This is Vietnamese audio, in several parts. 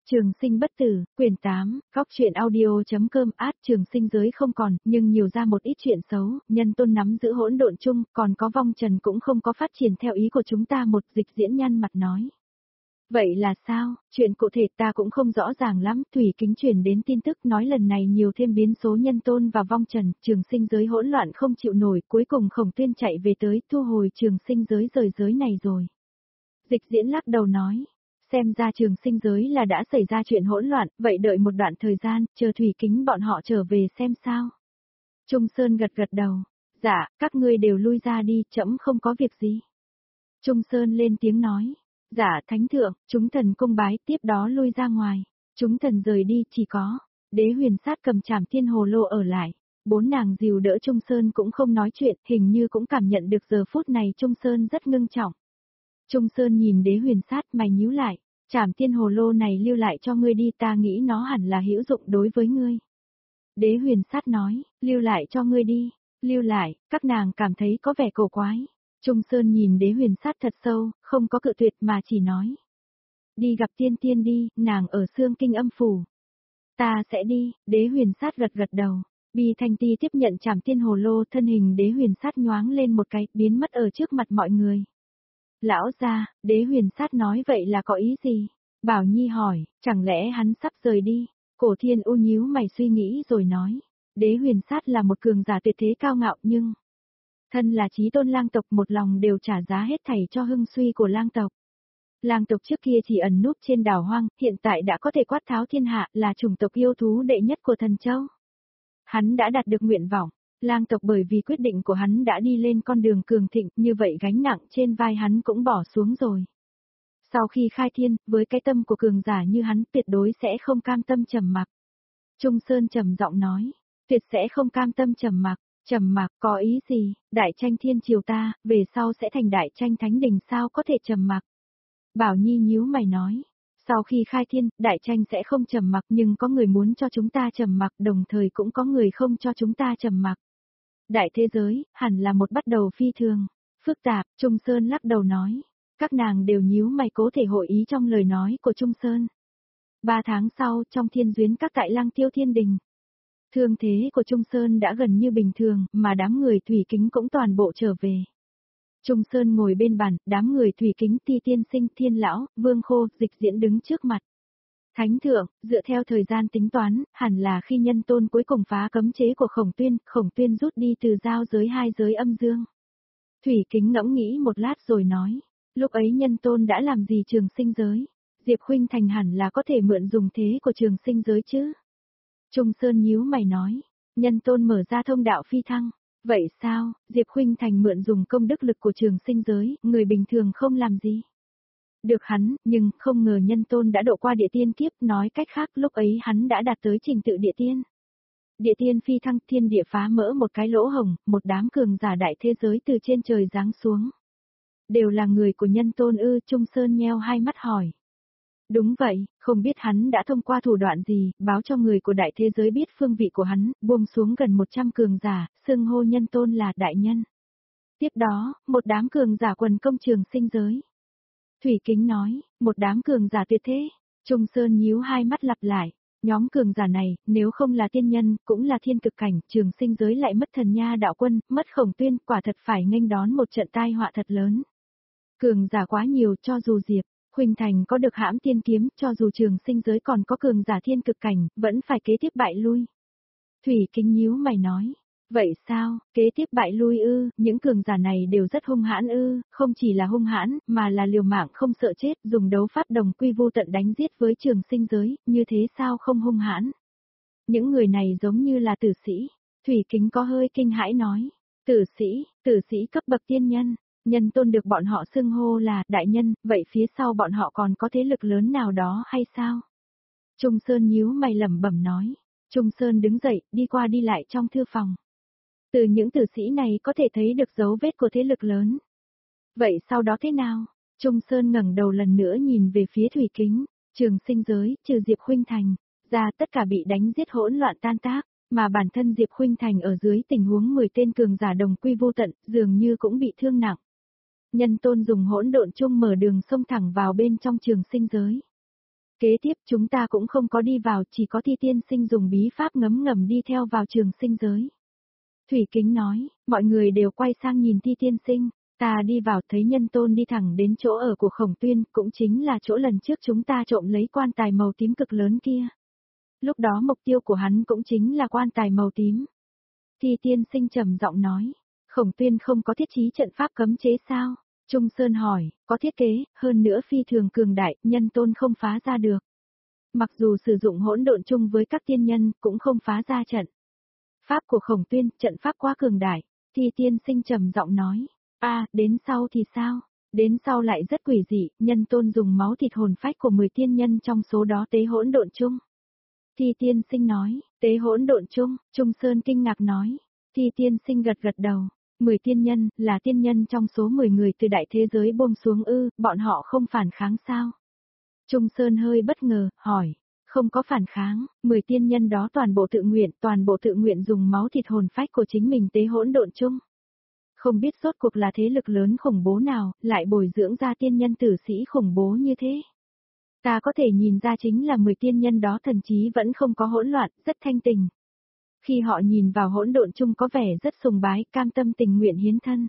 Trường sinh bất tử, quyển 8, góc truyện audio.com. Trường sinh giới không còn, nhưng nhiều ra một ít chuyện xấu, nhân tôn nắm giữ hỗn độn chung, còn có vong trần cũng không có phát triển theo ý của chúng ta. Một dịch diễn nhăn mặt nói. Vậy là sao, chuyện cụ thể ta cũng không rõ ràng lắm. Thủy Kính truyền đến tin tức nói lần này nhiều thêm biến số nhân tôn và vong trần, trường sinh giới hỗn loạn không chịu nổi, cuối cùng Khổng Tuyên chạy về tới thu hồi trường sinh giới rời giới này rồi. Dịch diễn lắc đầu nói. Xem ra trường sinh giới là đã xảy ra chuyện hỗn loạn, vậy đợi một đoạn thời gian, chờ Thủy Kính bọn họ trở về xem sao. Trung Sơn gật gật đầu. Dạ, các ngươi đều lui ra đi, trẫm không có việc gì. Trung Sơn lên tiếng nói. Dạ thánh thượng, chúng thần cung bái tiếp đó lui ra ngoài. Chúng thần rời đi chỉ có. Đế Huyền Sát cầm trảm thiên hồ lô ở lại. Bốn nàng dìu đỡ Trung Sơn cũng không nói chuyện, hình như cũng cảm nhận được giờ phút này Trung Sơn rất ngưng trọng. Trung Sơn nhìn Đế Huyền Sát mày nhíu lại, trảm thiên hồ lô này lưu lại cho ngươi đi, ta nghĩ nó hẳn là hữu dụng đối với ngươi. Đế Huyền Sát nói, lưu lại cho ngươi đi, lưu lại, các nàng cảm thấy có vẻ cổ quái. Trung Sơn nhìn Đế Huyền Sát thật sâu, không có cự tuyệt mà chỉ nói. Đi gặp tiên tiên đi, nàng ở Xương Kinh âm phủ. Ta sẽ đi, Đế Huyền Sát gật gật đầu. Bi Thanh Ti tiếp nhận trảm thiên hồ lô, thân hình Đế Huyền Sát nhoáng lên một cái, biến mất ở trước mặt mọi người. Lão gia, Đế Huyền Sát nói vậy là có ý gì? Bảo Nhi hỏi, chẳng lẽ hắn sắp rời đi? Cổ Thiên U nhíu mày suy nghĩ rồi nói, Đế Huyền Sát là một cường giả tuyệt thế cao ngạo nhưng thân là chí tôn lang tộc một lòng đều trả giá hết thảy cho hưng suy của lang tộc. Lang tộc trước kia chỉ ẩn núp trên đảo hoang, hiện tại đã có thể quát tháo thiên hạ, là chủng tộc yêu thú đệ nhất của Thần Châu. Hắn đã đạt được nguyện vọng. Lang tộc bởi vì quyết định của hắn đã đi lên con đường cường thịnh, như vậy gánh nặng trên vai hắn cũng bỏ xuống rồi. Sau khi khai thiên, với cái tâm của cường giả như hắn tuyệt đối sẽ không cam tâm trầm mặc. Trung Sơn trầm giọng nói, tuyệt sẽ không cam tâm trầm mặc có ý gì, đại tranh thiên triều ta, về sau sẽ thành đại tranh thánh đình sao có thể trầm mặc. Bảo Nhi nhíu mày nói. Sau khi khai thiên, đại tranh sẽ không trầm mặc nhưng có người muốn cho chúng ta trầm mặc đồng thời cũng có người không cho chúng ta trầm mặc. Đại thế giới, hẳn là một bắt đầu phi thường, phức tạp, Trung Sơn lắc đầu nói. Các nàng đều nhíu mày cố thể hội ý trong lời nói của Trung Sơn. 3 tháng sau, trong thiên duyến các tại Lăng Tiêu Thiên Đình. Thương thế của Trung Sơn đã gần như bình thường, mà đám người Thủy Kính cũng toàn bộ trở về. Trung Sơn ngồi bên bàn, đám người Thủy Kính, Ti Tiên Sinh, Thiên Lão, Vương Khô, Dịch Diễn đứng trước mặt. Thánh thượng, dựa theo thời gian tính toán, hẳn là khi nhân tôn cuối cùng phá cấm chế của Khổng Tuyên rút đi từ giao giới hai giới âm dương. Thủy Kính ngẫm nghĩ một lát rồi nói, lúc ấy nhân tôn đã làm gì trường sinh giới? Diệp Khuynh Thành hẳn là có thể mượn dùng thế của trường sinh giới chứ? Trung Sơn nhíu mày nói, nhân tôn mở ra thông đạo phi thăng. Vậy sao, Diệp Khuynh Thành mượn dùng công đức lực của trường sinh giới, người bình thường không làm gì? Được hắn, nhưng không ngờ nhân tôn đã độ qua địa tiên kiếp, nói cách khác lúc ấy hắn đã đạt tới trình tự địa tiên. Địa tiên phi thăng, thiên địa phá mở một cái lỗ hồng, một đám cường giả đại thế giới từ trên trời giáng xuống. Đều là người của nhân tôn ư? Trung Sơn nheo hai mắt hỏi. Đúng vậy, không biết hắn đã thông qua thủ đoạn gì, báo cho người của đại thế giới biết phương vị của hắn, buông xuống gần 100 cường giả, xưng hô nhân tôn là đại nhân. Tiếp đó, một đám cường giả quần công trường sinh giới. Thủy Kính nói, một đám cường giả tuyệt thế. Trung Sơn nhíu hai mắt lặp lại, nhóm cường giả này, nếu không là tiên nhân, cũng là thiên cực cảnh, trường sinh giới lại mất thần nha đạo quân, mất Khổng Tuyên, quả thật phải nghênh đón một trận tai họa thật lớn. Cường giả quá nhiều, cho dù Diệp Khuynh Thành có được hãm tiên kiếm, cho dù trường sinh giới còn có cường giả thiên cực cảnh, vẫn phải kế tiếp bại lui. Thủy Kính nhíu mày nói, vậy sao, kế tiếp bại lui ư? Những cường giả này đều rất hung hãn ư? Không chỉ là hung hãn, mà là liều mạng không sợ chết, dùng đấu pháp đồng quy vu tận đánh giết với trường sinh giới, như thế sao không hung hãn? Những người này giống như là tử sĩ. Thủy Kính có hơi kinh hãi nói, tử sĩ cấp bậc tiên nhân. Nhân tôn được bọn họ xưng hô là đại nhân, vậy phía sau bọn họ còn có thế lực lớn nào đó hay sao? Trung Sơn nhíu mày lẩm bẩm nói. Trung Sơn đứng dậy, đi qua đi lại trong thư phòng. Từ những tử sĩ này có thể thấy được dấu vết của thế lực lớn. Vậy sau đó thế nào? Trung Sơn ngẩng đầu lần nữa nhìn về phía Thủy Kính, trường sinh giới, trừ Diệp Khuynh Thành, ra tất cả bị đánh giết hỗn loạn tan tác. Mà bản thân Diệp Khuynh Thành ở dưới tình huống 10 tên cường giả đồng quy vô tận, dường như cũng bị thương nặng. Nhân tôn dùng hỗn độn chung mở đường xông thẳng vào bên trong trường sinh giới. Kế tiếp chúng ta cũng không có đi vào, chỉ có Thi tiên sinh dùng bí pháp ngấm ngầm đi theo vào trường sinh giới. Thủy Kính nói, mọi người đều quay sang nhìn Thi tiên sinh, ta đi vào thấy Nhân Tôn đi thẳng đến chỗ ở của Khổng Tuyên, cũng chính là chỗ lần trước chúng ta trộm lấy quan tài màu tím cực lớn kia. Lúc đó mục tiêu của hắn cũng chính là quan tài màu tím. Thi tiên sinh trầm giọng nói, Khổng Tuyên không có thiết trí trận pháp cấm chế sao? Trung Sơn hỏi, có thiết kế, hơn nữa phi thường cường đại, Nhân Tôn không phá ra được. Mặc dù sử dụng hỗn độn chung với các tiên nhân, cũng không phá ra trận. Pháp của Khổng Tuyên, trận pháp quá cường đại. Thi tiên sinh trầm giọng nói, đến sau thì sao? Đến sau lại rất quỷ dị, Nhân Tôn dùng máu thịt hồn phách của 10 tiên nhân trong số đó tế hỗn độn chung. Thi tiên sinh nói, tế hỗn độn chung, Trung Sơn kinh ngạc nói. Thi tiên sinh gật gật đầu, 10 tiên nhân, là tiên nhân trong số 10 người từ đại thế giới buông xuống bọn họ không phản kháng sao? Trung Sơn hơi bất ngờ, hỏi, không có phản kháng, 10 tiên nhân đó toàn bộ tự nguyện dùng máu thịt hồn phách của chính mình tế hỗn độn chung. Không biết rốt cuộc là thế lực lớn khủng bố nào, lại bồi dưỡng ra tiên nhân tử sĩ khủng bố như thế. Ta có thể nhìn ra chính là 10 tiên nhân đó thần trí vẫn không có hỗn loạn, rất thanh tình. Khi họ nhìn vào hỗn độn chung có vẻ rất sùng bái, cam tâm tình nguyện hiến thân.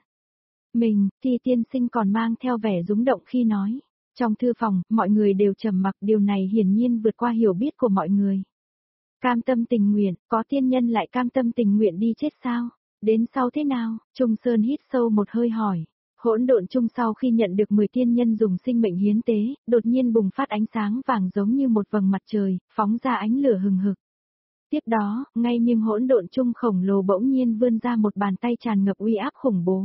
Thi tiên sinh còn mang theo vẻ rúng động khi nói. Trong thư phòng, mọi người đều trầm mặc, điều này hiển nhiên vượt qua hiểu biết của mọi người. Cam tâm tình nguyện, có tiên nhân lại cam tâm tình nguyện đi chết sao? Đến sau thế nào? Trung Sơn hít sâu một hơi hỏi. Hỗn độn chung sau khi nhận được 10 tiên nhân dùng sinh mệnh hiến tế, đột nhiên bùng phát ánh sáng vàng giống như một vầng mặt trời, phóng ra ánh lửa hừng hực. Tiếp đó, ngay miệng hỗn độn chung khổng lồ bỗng nhiên vươn ra một bàn tay tràn ngập uy áp khủng bố.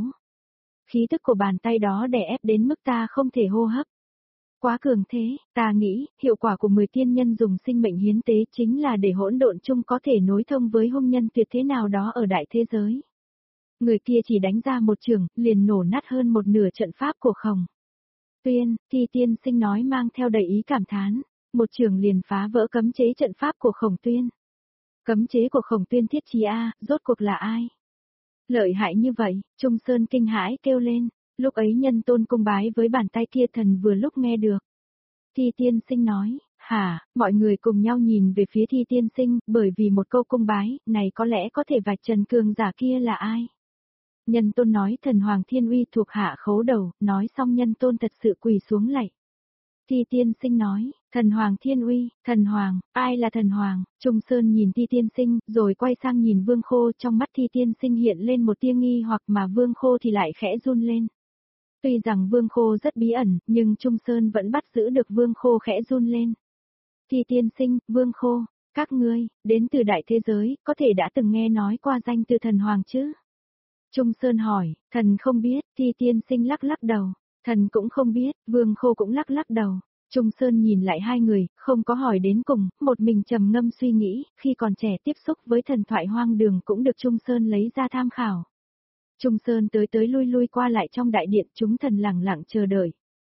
Khí tức của bàn tay đó đè ép đến mức ta không thể hô hấp. Quá cường thế, ta nghĩ, hiệu quả của 10 tiên nhân dùng sinh mệnh hiến tế chính là để hỗn độn chung có thể nối thông với hung nhân tuyệt thế nào đó ở đại thế giới. Người kia chỉ đánh ra một trường, liền nổ nát hơn một nửa trận pháp của Khổng Tuyên. Thi tiên sinh nói mang theo đầy ý cảm thán, một trường liền phá vỡ cấm chế trận pháp của Khổng Tuyên. Cấm chế của Khổng Tuyên thiết trí rốt cuộc là ai? Lợi hại như vậy, Trung Sơn kinh hãi kêu lên, lúc ấy Nhân Tôn cung bái với bàn tay kia thần vừa lúc nghe được. Thi tiên sinh nói, mọi người cùng nhau nhìn về phía Thi tiên sinh, bởi vì một câu cung bái, này có lẽ có thể vạch trần cường giả kia là ai. Nhân Tôn nói thần Hoàng Thiên Uy thuộc hạ khấu đầu, nói xong Nhân Tôn thật sự quỳ xuống lạy. Thi tiên sinh nói, thần Hoàng Thiên Uy, thần Hoàng, ai là thần Hoàng? Trung Sơn nhìn Thi tiên sinh, rồi quay sang nhìn Vương Khô, trong mắt Thi tiên sinh hiện lên một tia nghi hoặc mà Vương Khô thì lại khẽ run lên. Tuy rằng Vương Khô rất bí ẩn, nhưng Trung Sơn vẫn bắt giữ được Vương Khô khẽ run lên. Thi tiên sinh, Vương Khô, các ngươi, đến từ đại thế giới, có thể đã từng nghe nói qua danh từ thần Hoàng chứ? Trung Sơn hỏi, thần không biết, Thi tiên sinh lắc lắc đầu, thần cũng không biết, Vương Khô cũng lắc lắc đầu. Trung Sơn nhìn lại hai người, không có hỏi đến cùng, một mình trầm ngâm suy nghĩ, khi còn trẻ tiếp xúc với thần thoại hoang đường cũng được Trung Sơn lấy ra tham khảo. Trung Sơn tới lui qua lại trong đại điện, chúng thần lặng lặng chờ đợi.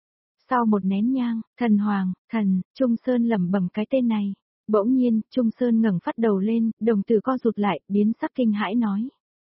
Sau một nén nhang, thần Hoàng, Trung Sơn lẩm bẩm cái tên này. Bỗng nhiên, Trung Sơn ngẩng phát đầu lên, đồng tử co rụt lại, biến sắc kinh hãi nói.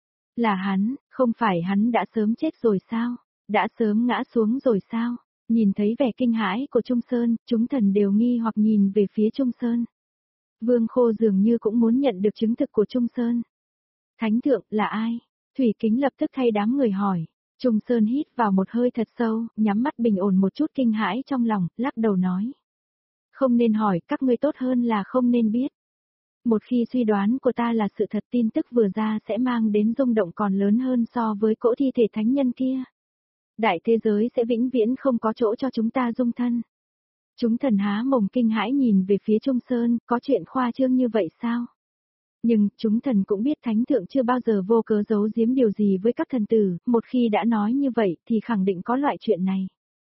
Là hắn, không phải hắn đã sớm chết rồi sao? Đã sớm ngã xuống rồi sao? Nhìn thấy vẻ kinh hãi của Trung Sơn, chúng thần đều nghi hoặc nhìn về phía Trung Sơn. Vương Khô dường như cũng muốn nhận được chứng thực của Trung Sơn. Thánh thượng, là ai? Thủy Kính lập tức thay đám người hỏi. Trung Sơn hít vào một hơi thật sâu, nhắm mắt bình ổn một chút kinh hãi trong lòng, lắc đầu nói. Không nên hỏi, các ngươi tốt hơn là không nên biết. Một khi suy đoán của ta là sự thật, tin tức vừa ra sẽ mang đến rung động còn lớn hơn so với cỗ thi thể thánh nhân kia. Đại thế giới sẽ vĩnh viễn không có chỗ cho chúng ta dung thân. Chúng thần há mồm kinh hãi nhìn về phía Trung Sơn, có chuyện khoa trương như vậy sao? Nhưng, chúng thần cũng biết thánh thượng chưa bao giờ vô cớ giấu giếm điều gì với các thần tử, một khi đã nói như vậy thì khẳng định có loại chuyện này.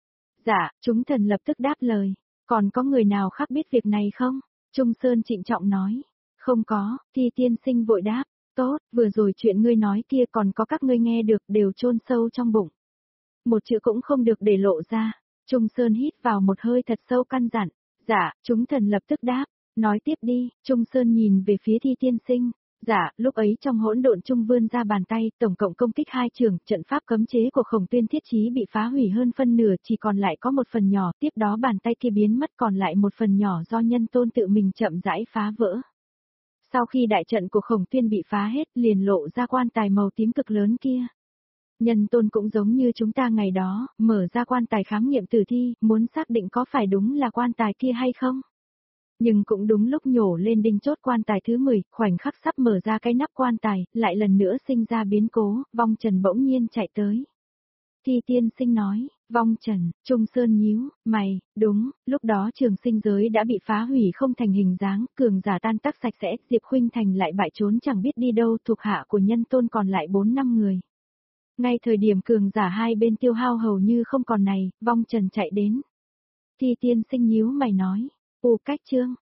Dạ, chúng thần lập tức đáp lời. Còn có người nào khác biết việc này không? Trung Sơn trịnh trọng nói. Không có, Thi tiên sinh vội đáp. Tốt, vừa rồi chuyện ngươi nói kia còn có các ngươi nghe được đều chôn sâu trong bụng. Một chữ cũng không được để lộ ra. Trung Sơn hít vào một hơi thật sâu căn dặn. Dạ, chúng thần lập tức đáp. Nói tiếp đi, Trung Sơn nhìn về phía Thi tiên sinh. Dạ, lúc ấy trong hỗn độn trung vươn ra bàn tay, tổng cộng công kích 2 trường, trận pháp cấm chế của Khổng Tuyên thiết chí bị phá hủy hơn phân nửa, chỉ còn lại có một phần nhỏ, tiếp đó bàn tay kia biến mất, còn lại một phần nhỏ do Nhân Tôn tự mình chậm rãi phá vỡ. Sau khi đại trận của Khổng Tuyên bị phá hết, liền lộ ra quan tài màu tím cực lớn kia. Nhân Tôn cũng giống như chúng ta ngày đó, mở ra quan tài khám nghiệm tử thi, muốn xác định có phải đúng là quan tài kia hay không. Nhưng cũng đúng lúc nhổ lên đinh chốt quan tài thứ 10, khoảnh khắc sắp mở ra cái nắp quan tài, lại lần nữa sinh ra biến cố, Vong Trần bỗng nhiên chạy tới. Thi tiên sinh nói, Vong Trần, Trung Sơn nhíu, mày, đúng, lúc đó trường sinh giới đã bị phá hủy không thành hình dáng, cường giả tan tác sạch sẽ, Diệp Khuynh Thành lại bại trốn chẳng biết đi đâu, thuộc hạ của Nhân Tôn còn lại 4-5 người. Ngay thời điểm cường giả hai bên tiêu hao hầu như không còn này, Vong Trần chạy đến. Thi tiên sinh nhíu mày nói, cách chương.